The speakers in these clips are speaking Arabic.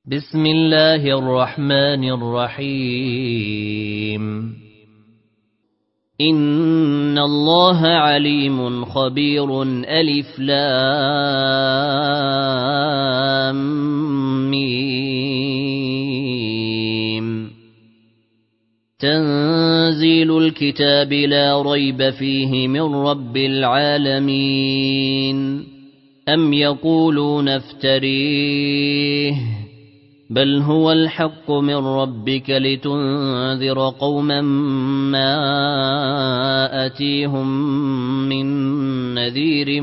بسم الله الرحمن الرحيم. إن الله عليم خبير ألف لام ميم. تنزيل الكتاب لا ريب فيه من رب العالمين. أم يقولون افتريه بل هو الحق من ربك لتنذر قوما ما أتيهم من نذير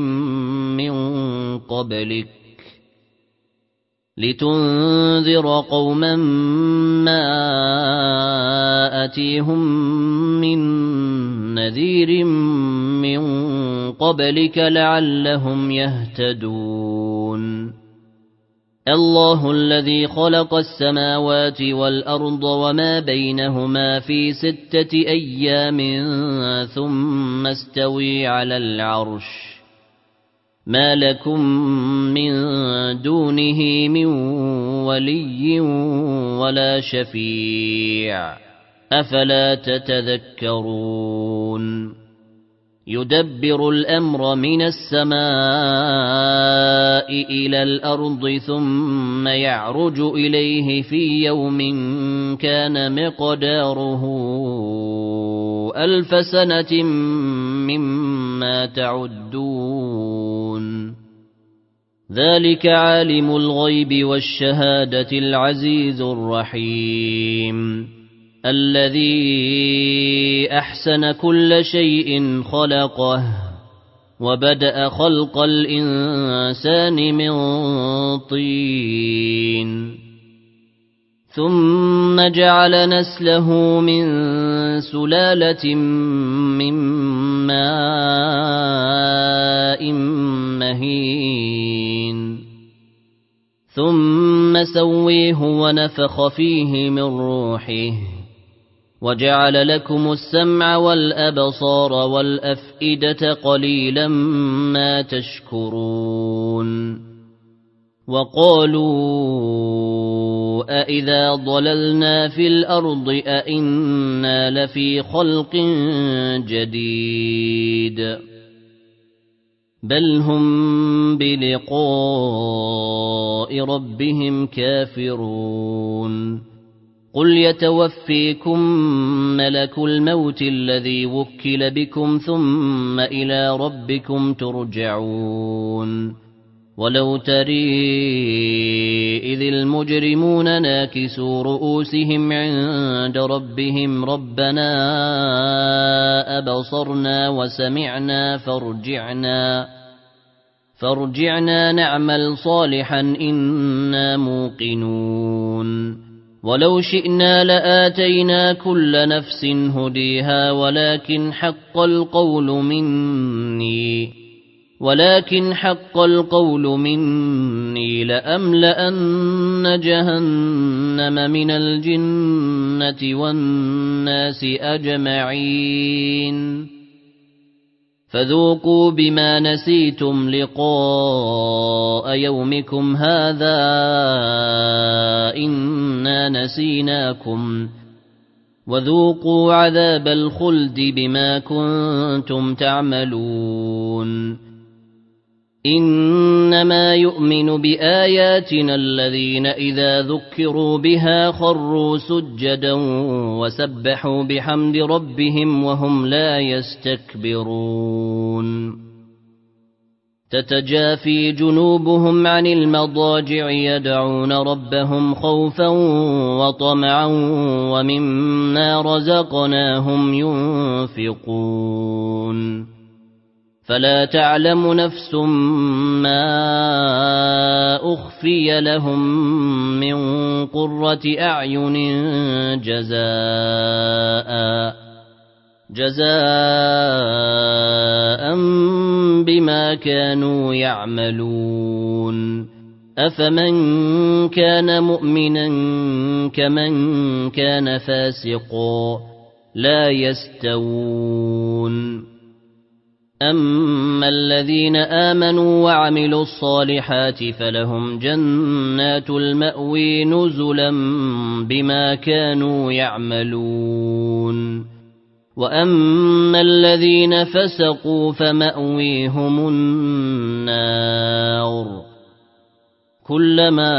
من قبلك لعلهم يهتدون. الله الذي خلق السماوات والأرض وما بينهما في 6 أيام ثم استوي على العرش. ما لكم من دونه من ولي ولا شفيع أفلا تتذكرون. يدبر الأمر من السماء إلى الأرض ثم يعرج إليه في يوم كان مقداره 1000 سنة مما تعدون. ذلك عالم الغيب والشهادة العزيز الرحيم. الذي أحسن كل شيء خلقه وبدأ خلق الإنسان من طين ثم جعل نسله من سلالة من ماء مهين ثم سويه ونفخ فيه من روحه وجعل لكم السمع والأبصار والأفئدة قليلا ما تشكرون. وقالوا أإذا ضللنا في الأرض أإنا لفي خلق جديد بل هم بلقاء ربهم كافرون. قل يتوفيكم ملك الموت الذي وكل بكم ثم إلى ربكم ترجعون. ولو تري إذ المجرمون ناكسوا رؤوسهم عند ربهم ربنا أبصرنا وسمعنا فارجعنا نعمل صالحا إنا موقنون. ولو شئنا لآتينا كل نفس هديها ولكن حق القول مني لأملأن جهنم من الجنة والناس أجمعين. فذوقوا بما نسيتم لقاء يومكم هذا إنا نسيناكم وذوقوا عذاب الخلد بما كنتم تعملون. إنما يؤمن بآياتنا الذين إذا ذكروا بها خروا سجدا وسبحوا بحمد ربهم وهم لا يستكبرون. تتجافي جنوبهم عن المضاجع يدعون ربهم خوفا وطمعا ومما رزقناهم ينفقون. فلا تعلم نفس ما أخفي لهم من قرة أعين جزاء بما كانوا يعملون. أفمن كان مؤمنا كمن كان فاسقا لا يستوون. أما الذين آمنوا وعملوا الصالحات فلهم جنات المأوى نزلا بما كانوا يعملون وأما الذين فسقوا فمأويهم النار كلما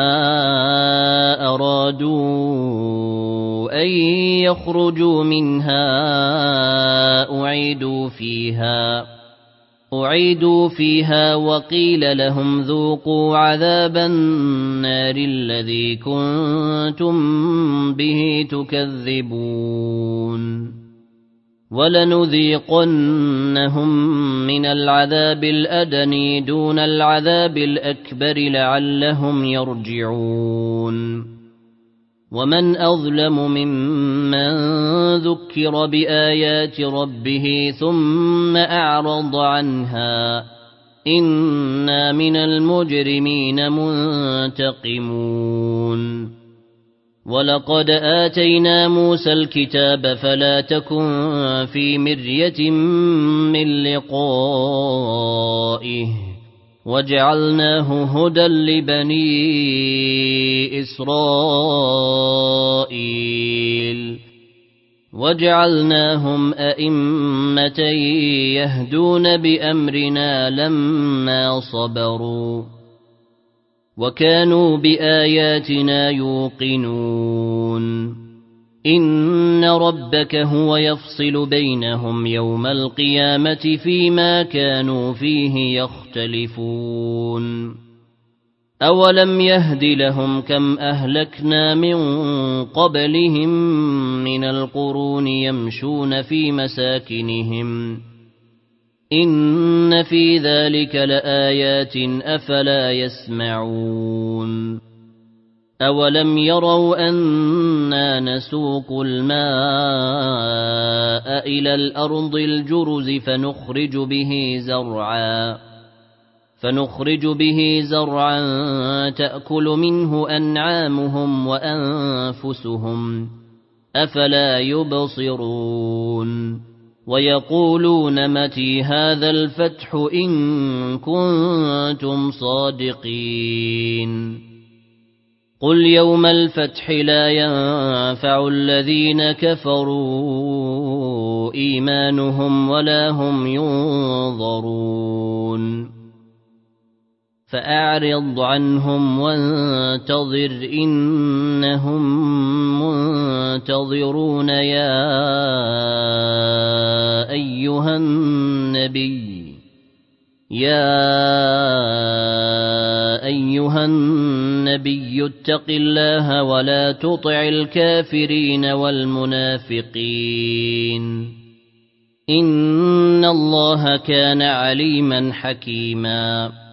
أرادوا أن يخرجوا منها أعيدوا فيها وقيل لهم ذوقوا عذاب النار الذي كنتم به تكذبون ولنذيقنهم من العذاب الأدنى دون العذاب الأكبر لعلهم يرجعون ومن أظلم ممن ذكر بآيات ربه ثم أعرض عنها إنا من المجرمين منتقمون ولقد آتينا موسى الكتاب فلا تكن في مرية من لقائه وجعلناه هدى لبني إسرائيل وجعلناهم أئمة يهدون بأمرنا لما صبروا وكانوا بآياتنا يوقنون إن ربك هو يفصل بينهم يوم القيامة فيما كانوا فيه يختلفون أولم يهد لهم كم أهلكنا من قبلهم من القرون يمشون في مساكنهم إن في ذلك لآيات أفلا يسمعون أولم يروا أنا نسوق الماء إلى الأرض الجرز فنخرج به زرعا تأكل منه أنعامهم وأنفسهم أفلا يبصرون ويقولون متى هذا الفتح إن كنتم صادقين قل يوم الفتح لا ينفع الذين كفروا إيمانهم ولا هم ينظرون فأعرض عنهم وانتظر إنهم منتظرون يا أيها النبي اتق الله ولا تطع الكافرين والمنافقين إن الله كان عليما حكيما